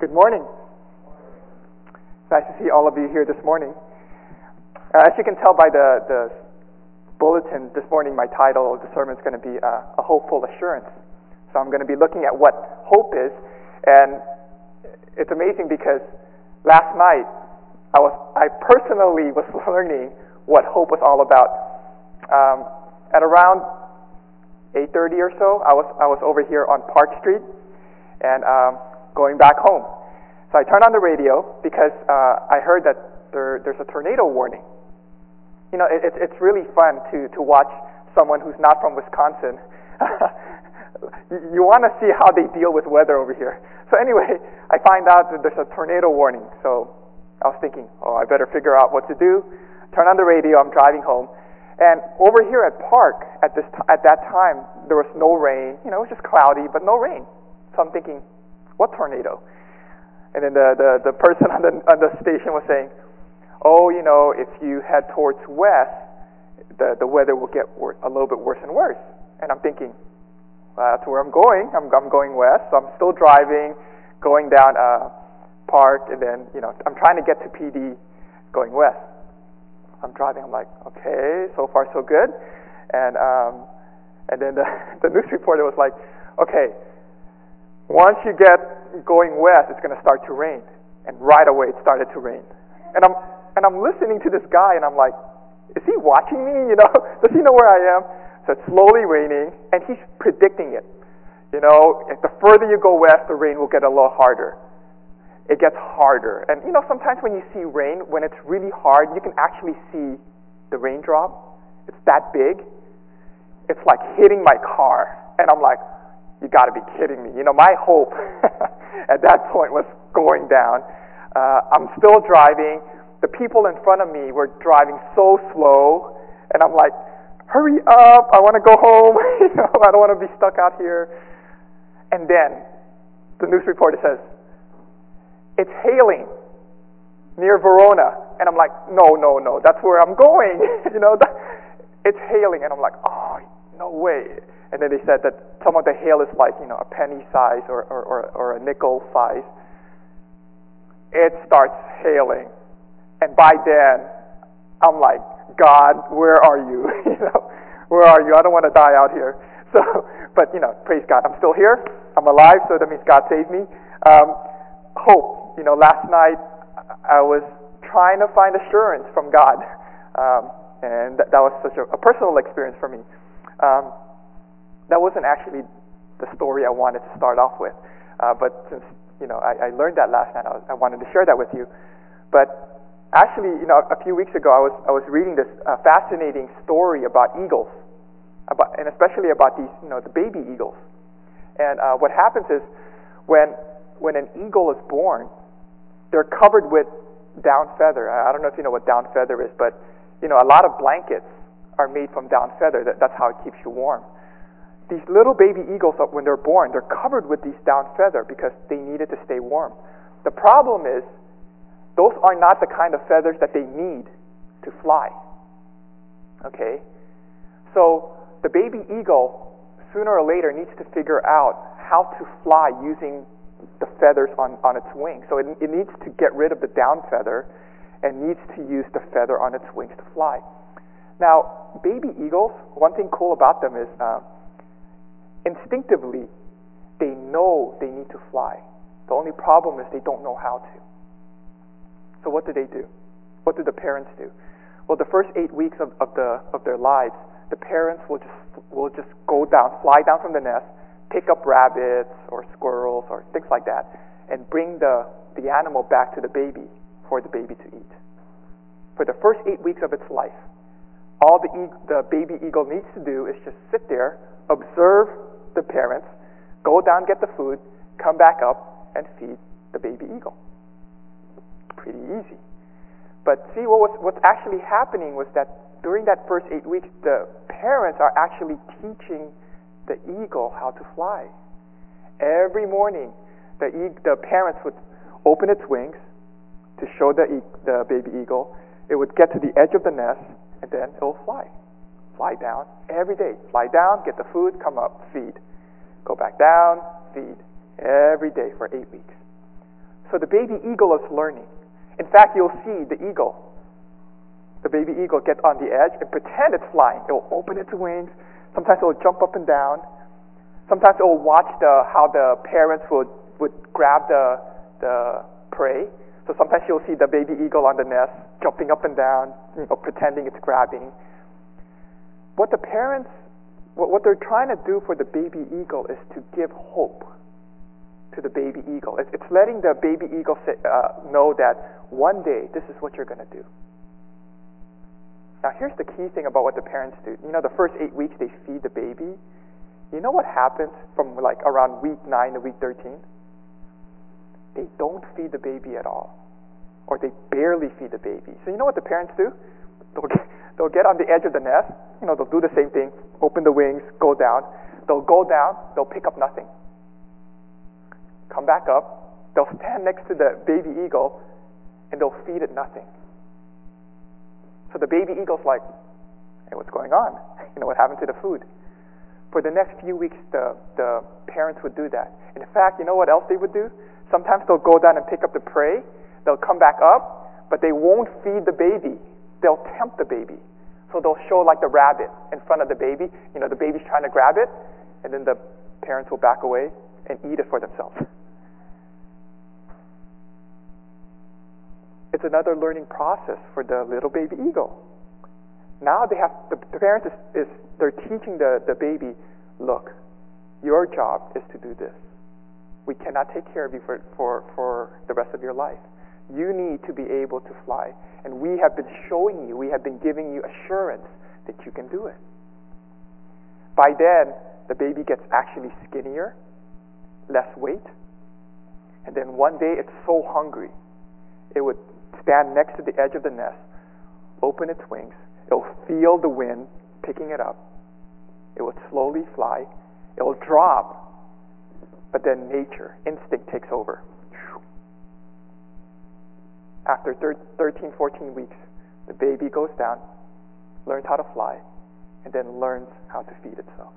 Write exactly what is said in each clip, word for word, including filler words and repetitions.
Good morning. It's nice to see all of you here this morning. Uh, as you can tell by the, the bulletin this morning, my title of the sermon is going to be uh, A Hopeful Assurance. So I'm going to be looking at what hope is, and it's amazing because last night I was I personally was learning what hope was all about. Um, at around eight thirty or so, I was I was over here on Park Street and um, going back home. So I turned on the radio because uh, I heard that there, there's a tornado warning. You know, it, it's really fun to, to watch someone who's not from Wisconsin. you you want to see how they deal with weather over here. So anyway, I find out that there's a tornado warning. So I was thinking, oh, I better figure out what to do. Turn on the radio. I'm driving home. And over here at Park, at this t- at that time, there was no rain. You know, it was just cloudy, but no rain. So I'm thinking, what tornado? And then the, the, the person on the on the station was saying, oh, you know, if you head towards west, the, the weather will get wor- a little bit worse and worse. And I'm thinking, well, that's where I'm going. I'm, I'm going west, so I'm still driving, going down uh, Park, and then, you know, I'm trying to get to P D going west. I'm driving, I'm like, okay, so far so good. And um, and then the, the news reporter was like, okay, once you get going west, it's going to start to rain. And right away, it started to rain. And I'm and I'm listening to this guy, and I'm like, is he watching me? You know, does he know where I am? So it's slowly raining, and he's predicting it. You know, if the further you go west, the rain will get a little harder. It gets harder. And, you know, sometimes when you see rain, when it's really hard, you can actually see the raindrop. It's that big. It's like hitting my car. And I'm like, you got to be kidding me. You know, my hope at that point was going down. Uh, I'm still driving. The people in front of me were driving so slow. And I'm like, hurry up. I want to go home. You know, I don't want to be stuck out here. And then the news reporter says, it's hailing near Verona. And I'm like, no, no, no, that's where I'm going. you know, that, it's hailing. And I'm like, oh, no way. And then they said that some of the hail is like, you know, a penny size or, or, or, or a nickel size. It starts hailing. And by then, I'm like, God, where are you? you know, where are you? I don't want to die out here. So, but, you know, praise God. I'm still here. I'm alive, so that means God saved me. Um, hope. You know, last night I was trying to find assurance from God. Um, and that, that was such a, a personal experience for me. Um, that wasn't actually the story I wanted to start off with. Uh, but since, you know, I, I learned that last night, I, was, I wanted to share that with you. But actually, you know, a few weeks ago, I was I was reading this uh, fascinating story about eagles, about, and especially about these, you know, the baby eagles. And uh, what happens is when when an eagle is born, they're covered with down feather. I don't know if you know what down feather is, but you know, a lot of blankets are made from down feather. That, that's how it keeps you warm. These little baby eagles, when they're born, they're covered with these down feather because they needed to stay warm. The problem is, those are not the kind of feathers that they need to fly. Okay? So, the baby eagle, sooner or later, needs to figure out how to fly using the feathers on, on its wings. So, it, it needs to get rid of the down feather and needs to use the feather on its wings to fly. Now, baby eagles, one thing cool about them is, uh, instinctively, they know they need to fly. The only problem is they don't know how to. So what do they do? What do the parents do? Well, the first eight weeks of, of the of their lives, the parents will just will just go down, fly down from the nest, pick up rabbits or squirrels or things like that, and bring the, the animal back to the baby for the baby to eat. For the first eight weeks of its life, all the e- the baby eagle needs to do is just sit there, observe the parents, go down, get the food, come back up, and feed the baby eagle. Pretty easy. But see, what was what's actually happening was that during that first eight weeks, the parents are actually teaching the eagle how to fly. Every morning, the e- the parents would open its wings to show the e- the baby eagle. It would get to the edge of the nest, and then it will fly. Fly down every day. Fly down, get the food, come up, feed. Go back down, feed. Every day for eight weeks. So the baby eagle is learning. In fact, you'll see the eagle, the baby eagle get on the edge and pretend it's flying. It will open its wings. Sometimes it will jump up and down. Sometimes it will watch the how the parents would, would grab the, the prey. So sometimes you'll see the baby eagle on the nest jumping up and down, you know, pretending it's grabbing. What the parents, what, what they're trying to do for the baby eagle is to give hope to the baby eagle. It's, it's letting the baby eagle say, uh, know that one day this is what you're going to do. Now here's the key thing about what the parents do. You know, the first eight weeks they feed the baby. You know what happens from like around week nine to week thirteen? They don't feed the baby at all. Or they barely feed the baby. So you know what the parents do? They'll get, they'll get on the edge of the nest. You know, they'll do the same thing. Open the wings, go down. They'll go down. They'll pick up nothing. Come back up. They'll stand next to the baby eagle and they'll feed it nothing. So the baby eagle's like, hey, what's going on? You know, what happened to the food? For the next few weeks, the, the parents would do that. In fact, you know what else they would do? Sometimes they'll go down and pick up the prey. They'll come back up, but they won't feed the baby. They'll tempt the baby. So they'll show like the rabbit in front of the baby. You know, the baby's trying to grab it, and then the parents will back away and eat it for themselves. It's another learning process for the little baby eagle. Now they have, the, the parents is, is, they're teaching the, the baby, look, your job is to do this. We cannot take care of you for, for, for the rest of your life. You need to be able to fly. And we have been showing you, we have been giving you assurance that you can do it. By then, the baby gets actually skinnier, less weight, and then one day it's so hungry, it would stand next to the edge of the nest, open its wings, it'll feel the wind picking it up, it would slowly fly, it will drop, but then nature, instinct takes over. After thirteen, fourteen weeks, the baby goes down, learns how to fly, and then learns how to feed itself.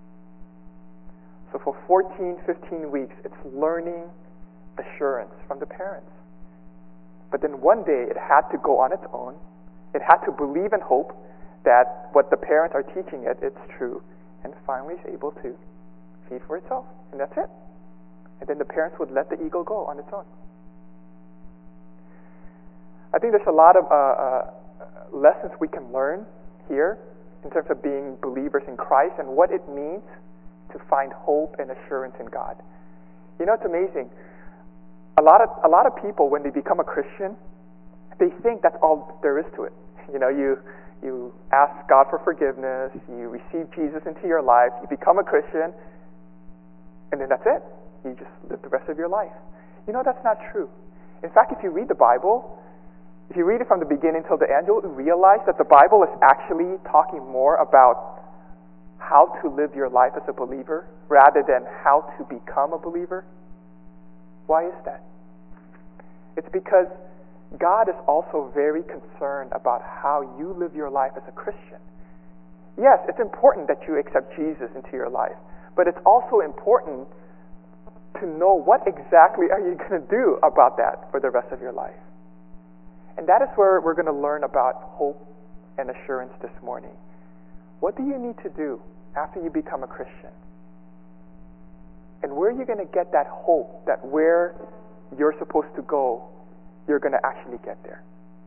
So for fourteen, fifteen weeks, it's learning assurance from the parents. But then one day, it had to go on its own. It had to believe and hope that what the parents are teaching it, it's true, and finally is able to feed for itself. And that's it. And then the parents would let the eagle go on its own. I think there's a lot of uh, uh, lessons we can learn here in terms of being believers in Christ and what it means to find hope and assurance in God. You know, it's amazing. A lot of a lot of people, when they become a Christian, they think that's all there is to it. You know, you you ask God for forgiveness, you receive Jesus into your life, you become a Christian, and then that's it. You just live the rest of your life. You know, that's not true. In fact, if you read the Bible, if you read it from the beginning till the end, you'll realize that the Bible is actually talking more about how to live your life as a believer rather than how to become a believer. Why is that? It's because God is also very concerned about how you live your life as a Christian. Yes, it's important that you accept Jesus into your life, but it's also important to know what exactly are you going to do about that for the rest of your life. And that is where we're going to learn about hope and assurance this morning. What do you need to do after you become a Christian? And where are you going to get that hope that where you're supposed to go, you're going to actually get there?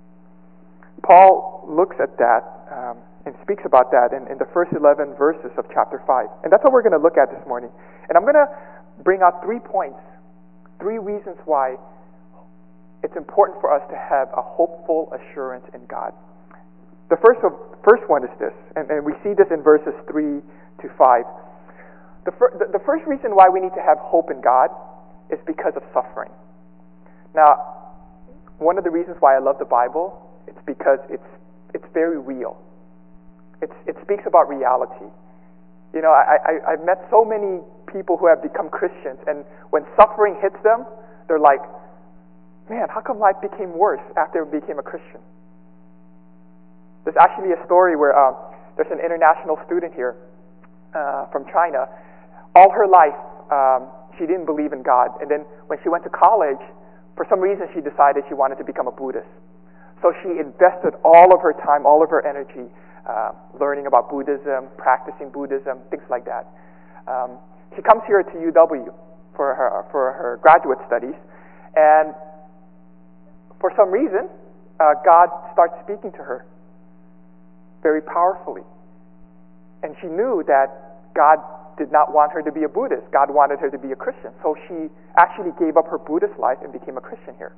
Paul looks at that um, and speaks about that in, in the first eleven verses of chapter five. And that's what we're going to look at this morning. And I'm going to bring out three points, three reasons why it's important for us to have a hopeful assurance in God. The first of, first one is this, and, and we see this in verses three to five. The, fir- the, the first reason why we need to have hope in God is because of suffering. Now, one of the reasons why I love the Bible, it's because it's it's very real. It's, it speaks about reality. You know, I, I, I've met so many people who have become Christians, and when suffering hits them, they're like, man, how come life became worse after I became a Christian? There's actually a story where uh, there's an international student here uh, from China. All her life, um, she didn't believe in God. And then when she went to college, For some reason, she decided she wanted to become a Buddhist. So she invested all of her time, all of her energy, uh, learning about Buddhism, practicing Buddhism, things like that. Um, she comes here to U W for her for her graduate studies, and for some reason, uh, God starts speaking to her very powerfully. And she knew that God did not want her to be a Buddhist. God wanted her to be a Christian. So she actually gave up her Buddhist life and became a Christian here.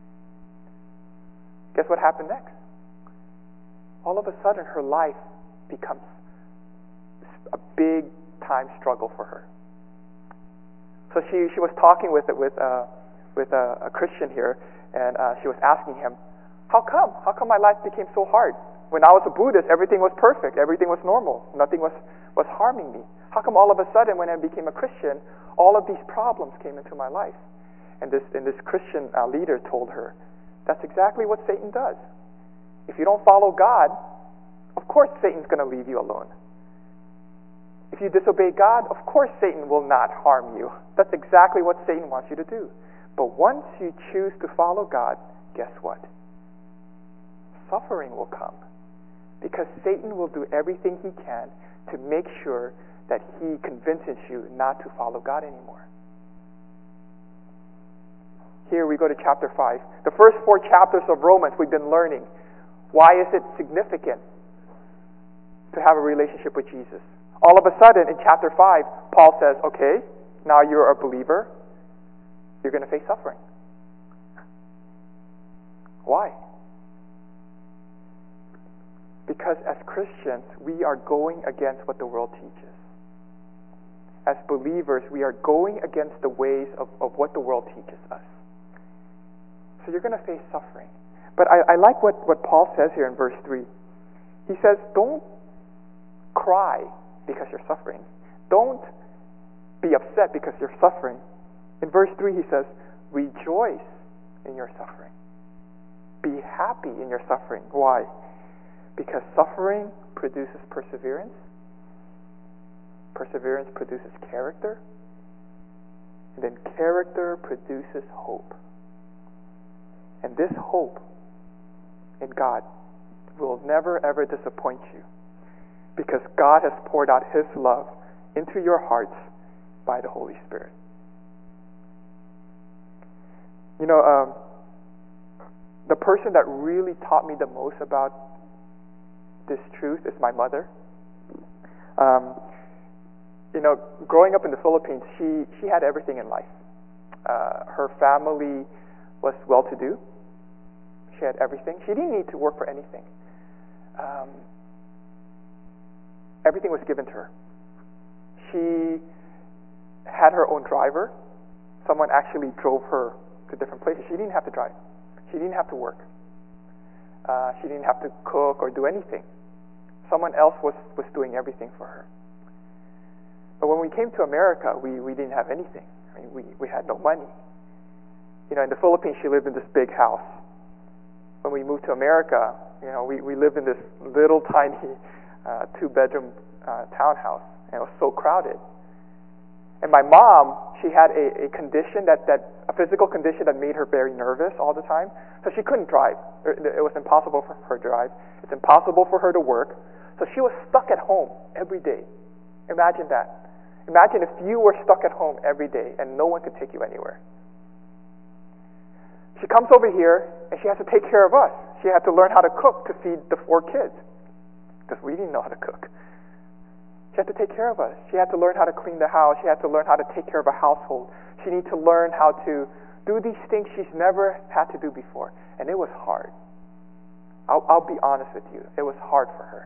Guess what happened next? All of a sudden, her life becomes a big time struggle for her. So she, she was talking with with uh, with a, a Christian here, and uh, she was asking him, "How come? How come my life became so hard? When I was a Buddhist, everything was perfect, everything was normal, nothing was, was harming me. How come all of a sudden when I became a Christian, all of these problems came into my life?" And this, and this Christian uh, leader told her, that's exactly what Satan does. If you don't follow God, of course Satan's going to leave you alone. If you disobey God, of course Satan will not harm you. That's exactly what Satan wants you to do. But once you choose to follow God, guess what? Suffering will come. Because Satan will do everything he can to make sure that he convinces you not to follow God anymore. Here we go to chapter five. The first four chapters of Romans we've been learning. Why is it significant to have a relationship with Jesus? All of a sudden, in chapter five, Paul says, okay, now you're a believer. You're going to face suffering. Why? Because as Christians, we are going against what the world teaches. As believers, we are going against the ways of, of what the world teaches us. So you're going to face suffering. But I, I like what, what Paul says here in verse three. He says, don't cry because you're suffering. Don't be upset because you're suffering. In verse three he says, rejoice in your suffering. Be happy in your suffering. Why? Because suffering produces perseverance. Perseverance produces character. And then character produces hope. And this hope in God will never ever disappoint you, because God has poured out His love into your hearts by the Holy Spirit. You know, um, the person that really taught me the most about this truth is my mother. Um, you know, growing up in the Philippines, she, she had everything in life. Uh, her family was well-to-do. She had everything. She didn't need to work for anything. Um, everything was given to her. She had her own driver. Someone actually drove her to different places. She didn't have to drive. She didn't have to work. Uh, she didn't have to cook or do anything. Someone else was, was doing everything for her. But when we came to America, we, we didn't have anything. I mean, we, we had no money. You know, in the Philippines, she lived in this big house. When we moved to America, you know, we, we lived in this little tiny uh, two-bedroom uh, townhouse, and it was so crowded. And my mom, she had a, a condition that, that a physical condition that made her very nervous all the time, so she couldn't drive. It was impossible for her to drive. It's impossible for her to work. So she was stuck at home every day. Imagine that. Imagine if you were stuck at home every day and no one could take you anywhere. She comes over here and she has to take care of us. She had to learn how to cook to feed the four kids because we didn't know how to cook. She had to take care of us. She had to learn how to clean the house. She had to learn how to take care of a household. She needed to learn how to do these things she's never had to do before. And it was hard. I'll, I'll be honest with you. It was hard for her.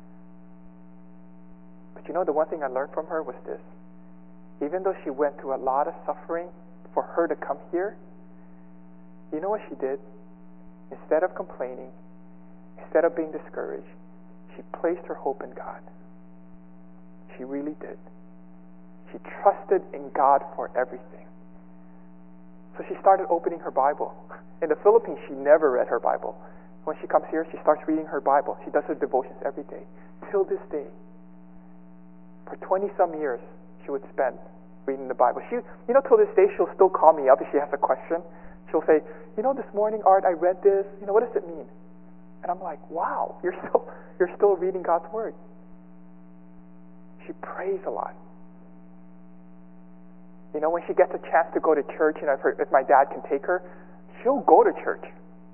But you know, the one thing I learned from her was this. Even though she went through a lot of suffering for her to come here, you know what she did? Instead of complaining, instead of being discouraged, she placed her hope in God. She really did. She trusted in God for everything. So she started opening her Bible. In the Philippines, she never read her Bible. When she comes here, she starts reading her Bible. She does her devotions every day. Till this day. For twenty-some years, she would spend reading the Bible. She, you know, till this day, she'll still call me up if she has a question. She'll say, you know, this morning, Art, I read this. You know, what does it mean? And I'm like, wow, you're still, you're still reading God's Word. She prays a lot. You know, when she gets a chance to go to church, you know, if, her, if my dad can take her, she'll go to church.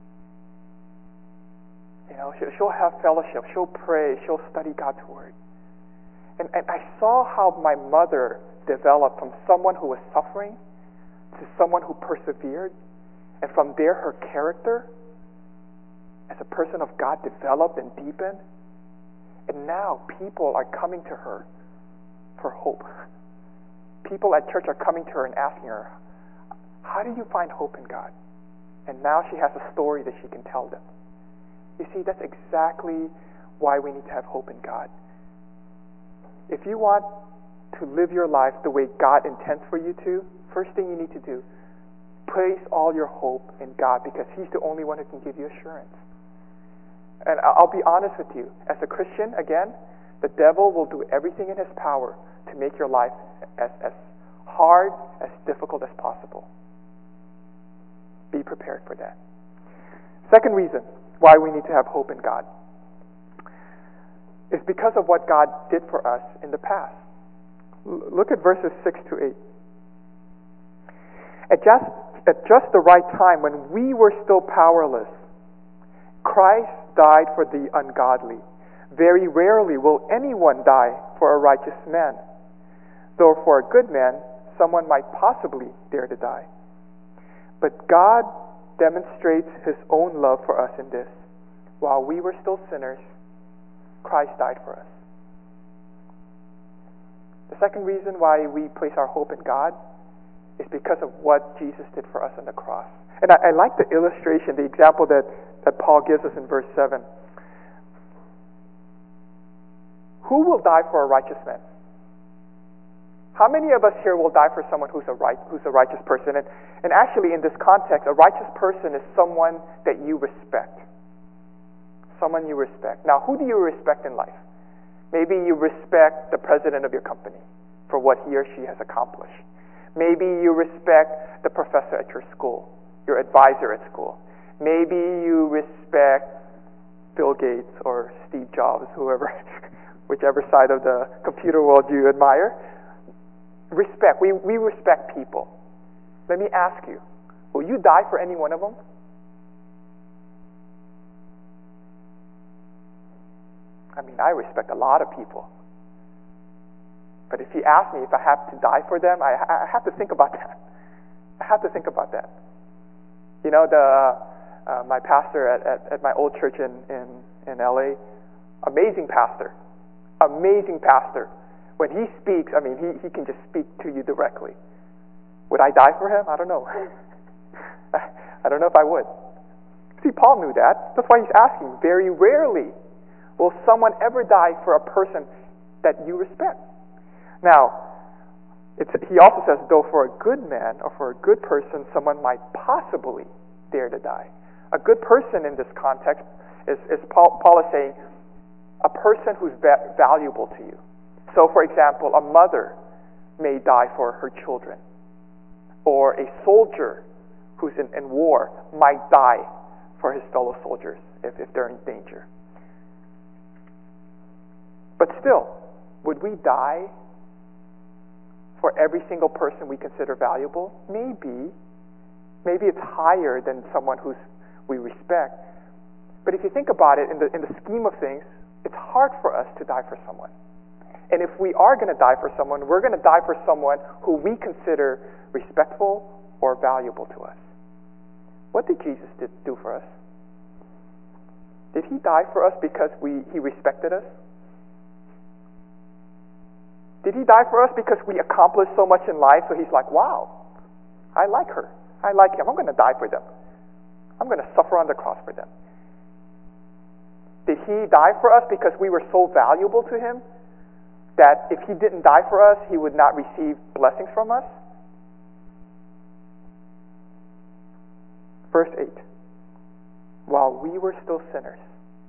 You know, she'll, she'll have fellowship. She'll pray. She'll study God's Word. And, and I saw how my mother developed from someone who was suffering to someone who persevered. And from there, her character as a person of God developed and deepened. And now people are coming to her for hope. People at church are coming to her and asking her, how do you find hope in God? And now she has a story that she can tell them. You see, that's exactly why we need to have hope in God. If you want to live your life the way God intends for you to, first thing you need to do, place all your hope in God, because He's the only one who can give you assurance. And I'll be honest with you, as a Christian, again, the devil will do everything in his power to make your life as, as hard, as difficult as possible. Be prepared for that. Second reason why we need to have hope in God is because of what God did for us in the past. L- look at verses six to eight. At just, at just the right time, when we were still powerless, Christ died for the ungodly. Very rarely will anyone die for a righteous man, though for a good man, someone might possibly dare to die. But God demonstrates His own love for us in this. While we were still sinners, Christ died for us. The second reason why we place our hope in God is because of what Jesus did for us on the cross. And I, I like the illustration, the example that, that Paul gives us in verse seven. Who will die for a righteous man? How many of us here will die for someone who's a right, who's a righteous person? And, and actually, in this context, a righteous person is someone that you respect. Someone you respect. Now, who do you respect in life? Maybe you respect the president of your company for what he or she has accomplished. Maybe you respect the professor at your school, your advisor at school. Maybe you respect Bill Gates or Steve Jobs, whoever, whichever side of the computer world you admire. Respect. We, we respect people. Let me ask you, will you die for any one of them? I mean, I respect a lot of people. But if you ask me if I have to die for them, I, I have to think about that. I have to think about that. You know, the uh, my pastor at, at, at my old church in, in, in L A, amazing pastor. Amazing pastor. When he speaks, I mean, he, he can just speak to you directly. Would I die for him? I don't know. I don't know if I would. See, Paul knew that. That's why he's asking. Very rarely will someone ever die for a person that you respect. Now, it's, he also says, though for a good man or for a good person, someone might possibly dare to die. A good person in this context is, is Paul, Paul is saying, a person who's va- valuable to you. So, for example, a mother may die for her children, or a soldier who's in, in war might die for his fellow soldiers if, if they're in danger. But still, would we die for every single person we consider valuable? Maybe. Maybe it's higher than someone who's we respect. But if you think about it, in the in the scheme of things, it's hard for us to die for someone. And if we are going to die for someone, we're going to die for someone who we consider respectful or valuable to us. What did Jesus did, do for us? Did He die for us because we He respected us? Did He die for us because we accomplished so much in life, so He's like, wow, I like her. I like him. I'm going to die for them. I'm going to suffer on the cross for them. Did He die for us because we were so valuable to Him that if He didn't die for us, He would not receive blessings from us? Verse eight. While we were still sinners,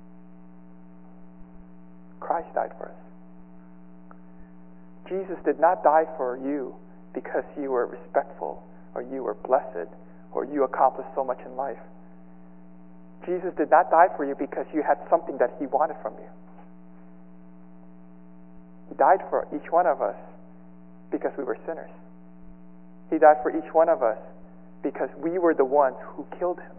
Christ died for us. Jesus did not die for you because you were respectful or you were blessed or you accomplished so much in life. Jesus did not die for you because you had something that he wanted from you. He died for each one of us because we were sinners. He died for each one of us because we were the ones who killed him.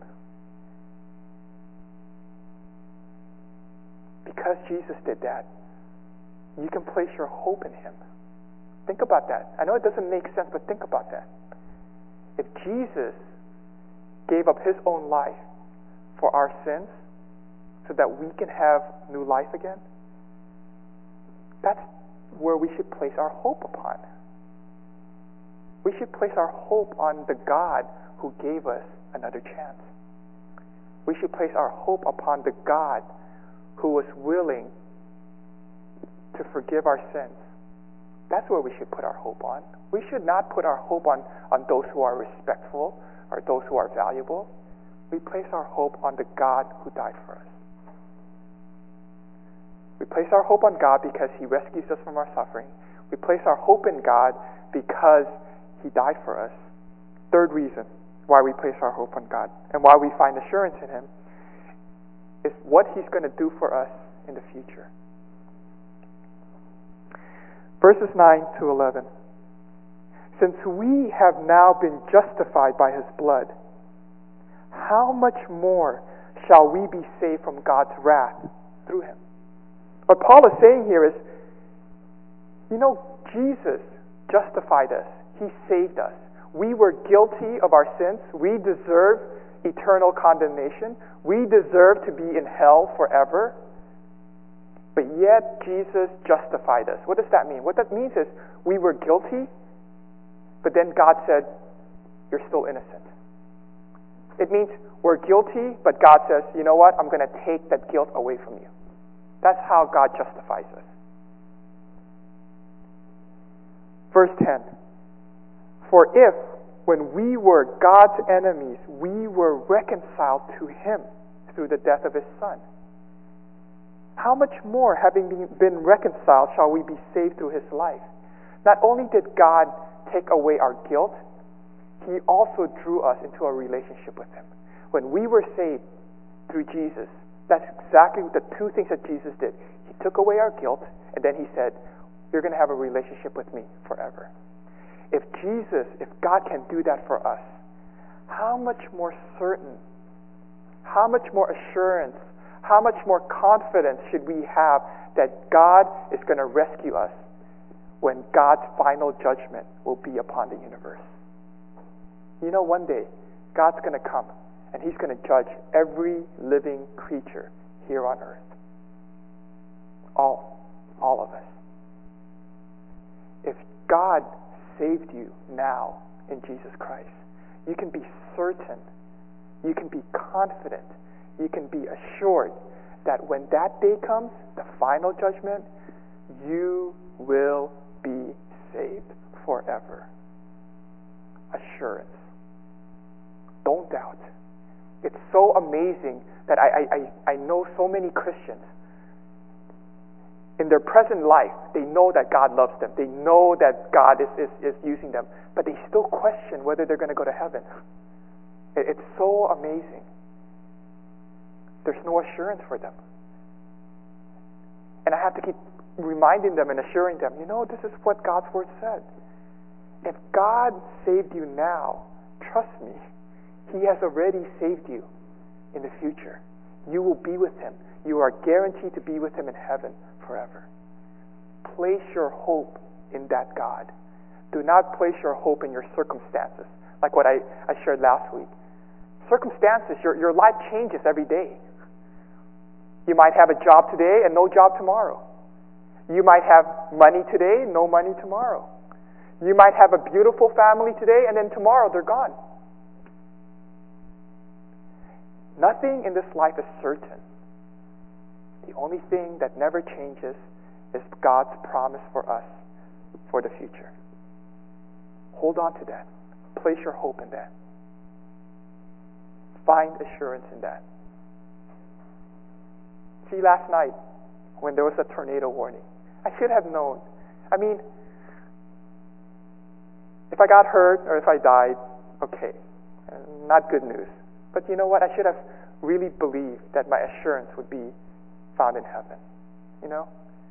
Because Jesus did that, you can place your hope in him. Think about that. I know it doesn't make sense, but think about that. If Jesus gave up his own life for our sins so that we can have new life again, that's where we should place our hope upon. We should place our hope on the God who gave us another chance. We should place our hope upon the God who was willing to forgive our sins. That's where we should put our hope on. We should not put our hope on, on those who are respectful or those who are valuable. We place our hope on the God who died for us. We place our hope on God because he rescues us from our suffering. We place our hope in God because he died for us. Third reason why we place our hope on God and why we find assurance in him is what he's going to do for us in the future. Verses nine to eleven. Since we have now been justified by his blood, how much more shall we be saved from God's wrath through him? What Paul is saying here is, you know, Jesus justified us. He saved us. We were guilty of our sins. We deserve eternal condemnation. We deserve to be in hell forever. But yet Jesus justified us. What does that mean? What that means is we were guilty, but then God said, you're still innocent. It means we're guilty, but God says, you know what? I'm going to take that guilt away from you. That's how God justifies us. Verse ten. For if, when we were God's enemies, we were reconciled to him through the death of his Son, how much more, having been reconciled, shall we be saved through his life? Not only did God take away our guilt, he also drew us into a relationship with him. When we were saved through Jesus, that's exactly the two things that Jesus did. He took away our guilt, and then he said, you're going to have a relationship with me forever. If Jesus, if God can do that for us, how much more certain, how much more assurance, how much more confidence should we have that God is going to rescue us when God's final judgment will be upon the universe? You know, one day, God's going to come, and he's going to judge every living creature here on earth. All. All of us. If God saved you now in Jesus Christ, you can be certain, you can be confident, you can be assured that when that day comes, the final judgment, you will be saved forever. Assurance. Don't doubt. It's so amazing that I, I, I know so many Christians. In their present life, they know that God loves them. They know that God is, is, is using them. But they still question whether they're going to go to heaven. It, it's so amazing. There's no assurance for them. And I have to keep reminding them and assuring them, you know, this is what God's Word said. If God saved you now, trust me, he has already saved you in the future. You will be with him. You are guaranteed to be with him in heaven forever. Place your hope in that God. Do not place your hope in your circumstances, like what I, I shared last week. Circumstances, your, your life changes every day. You might have a job today and no job tomorrow. You might have money today, no money tomorrow. You might have a beautiful family today and then tomorrow they're gone. Nothing in this life is certain. The only thing that never changes is God's promise for us for the future. Hold on to that. Place your hope in that. Find assurance in that. See, last night, when there was a tornado warning, I should have known. I mean, if I got hurt or if I died, okay. Uh, Not good news. But you know what? I should have really believed that my assurance would be found in heaven. You know?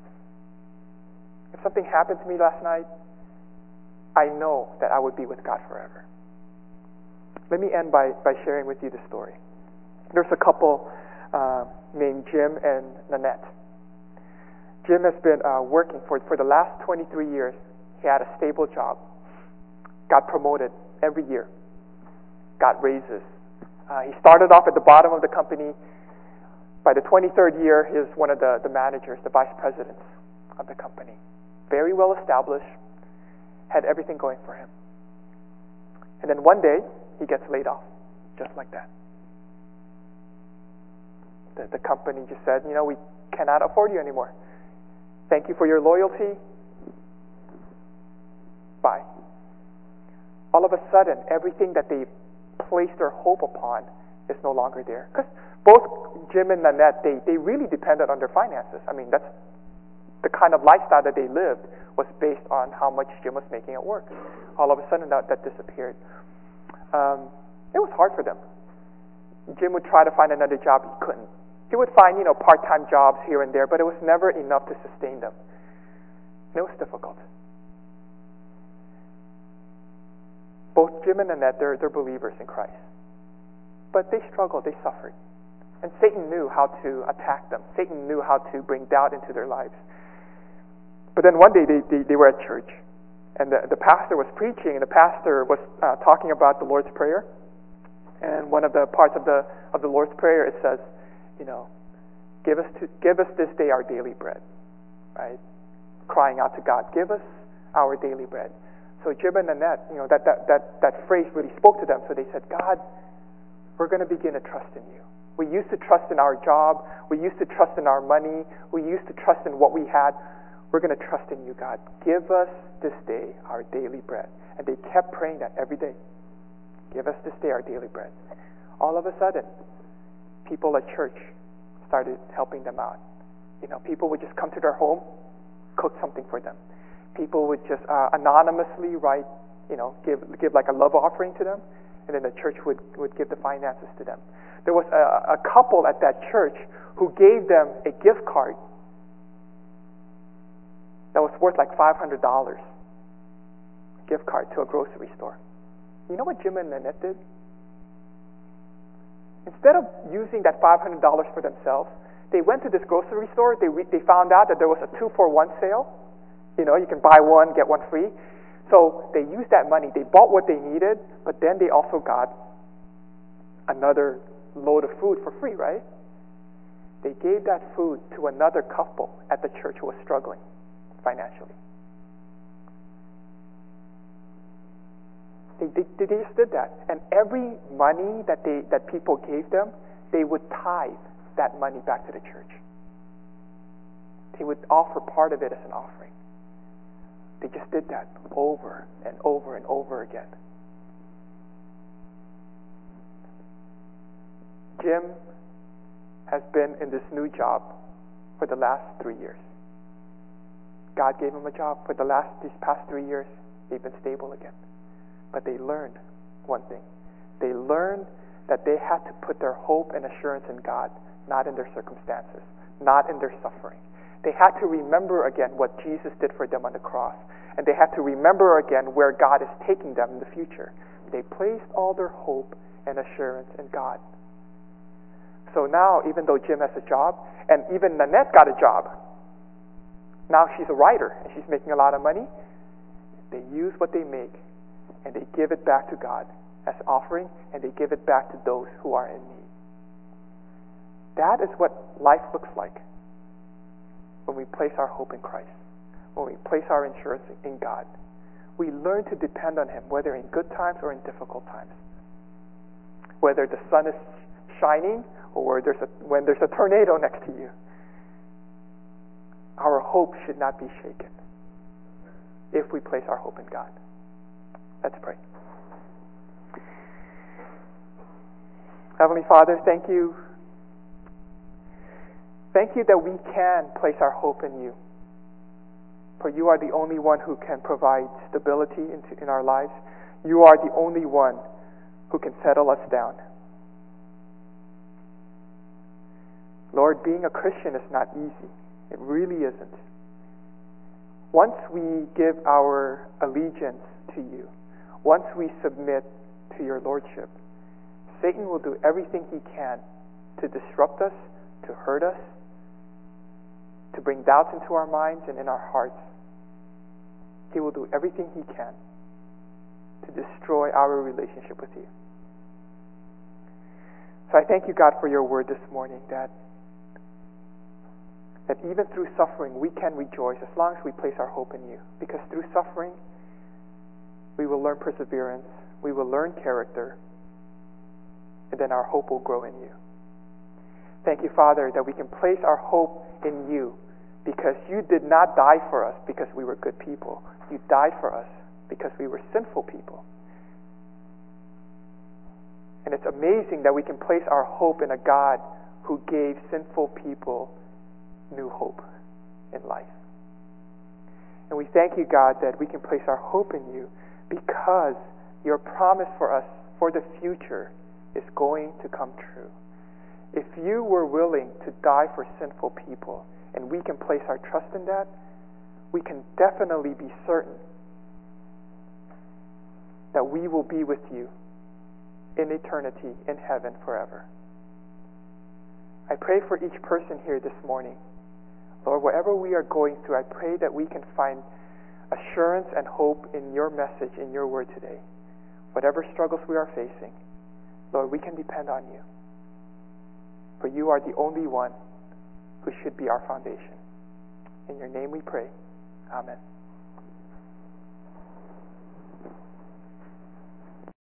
If something happened to me last night, I know that I would be with God forever. Let me end by, by sharing with you the story. There's a couple uh, named Jim and Nanette. Jim has been uh, working for, for the last twenty-three years. He had a stable job, got promoted every year, got raises. Uh, he started off at the bottom of the company. By the twenty-third year, he was one of the, the managers, the vice presidents of the company. Very well established, had everything going for him. And then one day, he gets laid off, just like that. The, the company just said, you know, we cannot afford you anymore. Thank you for your loyalty. Bye. All of a sudden, everything that they placed their hope upon is no longer there. Because both Jim and Nanette, they, they really depended on their finances. I mean, that's the kind of lifestyle that they lived was based on how much Jim was making at work. All of a sudden, that, that disappeared. Um, it was hard for them. Jim would try to find another job. He couldn't. He would find, you know, part-time jobs here and there, but it was never enough to sustain them. And it was difficult. Both Jim and Nanette, they're, they're believers in Christ. But they struggled, they suffered. And Satan knew how to attack them. Satan knew how to bring doubt into their lives. But then one day they, they, they were at church, and the, the pastor was preaching, and the pastor was uh, talking about the Lord's Prayer. And one of the parts of the of the Lord's Prayer, it says, you know, give us to, give us this day our daily bread, right? Crying out to God, give us our daily bread. So Jim and Nanette, you know, that, that, that, that phrase really spoke to them. So they said, God, we're going to begin to trust in you. We used to trust in our job. We used to trust in our money. We used to trust in what we had. We're going to trust in you, God. Give us this day our daily bread. And they kept praying that every day. Give us this day our daily bread. All of a sudden, people at church started helping them out. You know, people would just come to their home, cook something for them. People would just uh, anonymously write, you know, give give like a love offering to them, and then the church would, would give the finances to them. There was a, a couple at that church who gave them a gift card that was worth like five hundred dollars. Gift card to a grocery store. You know what Jim and Nanette did? Instead of using that five hundred dollars for themselves, they went to this grocery store. They re- they found out that there was a two for one sale. You know, you can buy one, get one free. So they used that money. They bought what they needed, but then they also got another load of food for free, right? They gave that food to another couple at the church who was struggling financially. They, they, they just did that. And every money that they that people gave them, they would tithe that money back to the church. They would offer part of it as an offering. They just did that over and over and over again. Jim has been in this new job for the last three years. God gave him a job for the last these past three years. They've been stable again. But they learned one thing. They learned that they had to put their hope and assurance in God, not in their circumstances, not in their suffering. They had to remember again what Jesus did for them on the cross. And they had to remember again where God is taking them in the future. They placed all their hope and assurance in God. So now, even though Jim has a job, and even Nanette got a job, now she's a writer, and she's making a lot of money, they use what they make, and they give it back to God as offering, and they give it back to those who are in need. That is what life looks like when we place our hope in Christ, when we place our insurance in God. We learn to depend on Him, whether in good times or in difficult times. Whether the sun is shining or where there's a, when there's a tornado next to you. Our hope should not be shaken if we place our hope in God. Let's pray. Heavenly Father, thank you. Thank you that we can place our hope in you. For you are the only one who can provide stability into, in our lives. You are the only one who can settle us down. Lord, being a Christian is not easy. It really isn't. Once we give our allegiance to you, once we submit to your lordship, Satan will do everything he can to disrupt us, to hurt us, to bring doubts into our minds and in our hearts. He will do everything he can to destroy our relationship with you. So I thank you, God, for your word this morning, that that even through suffering we can rejoice as long as we place our hope in you. Because through suffering we will learn perseverance, we will learn character, and then our hope will grow in you. Thank you, Father, that we can place our hope in you because you did not die for us because we were good people. You died for us because we were sinful people. And it's amazing that we can place our hope in a God who gave sinful people new hope in life. And we thank you, God, that we can place our hope in you because your promise for us for the future is going to come true. If you were willing to die for sinful people, and we can place our trust in that, we can definitely be certain that we will be with you in eternity, in heaven forever. I pray for each person here this morning. Lord, whatever we are going through, I pray that we can find assurance and hope in your message, in your word today. Whatever struggles we are facing, Lord, we can depend on you. For you are the only one who should be our foundation. In your name we pray. Amen.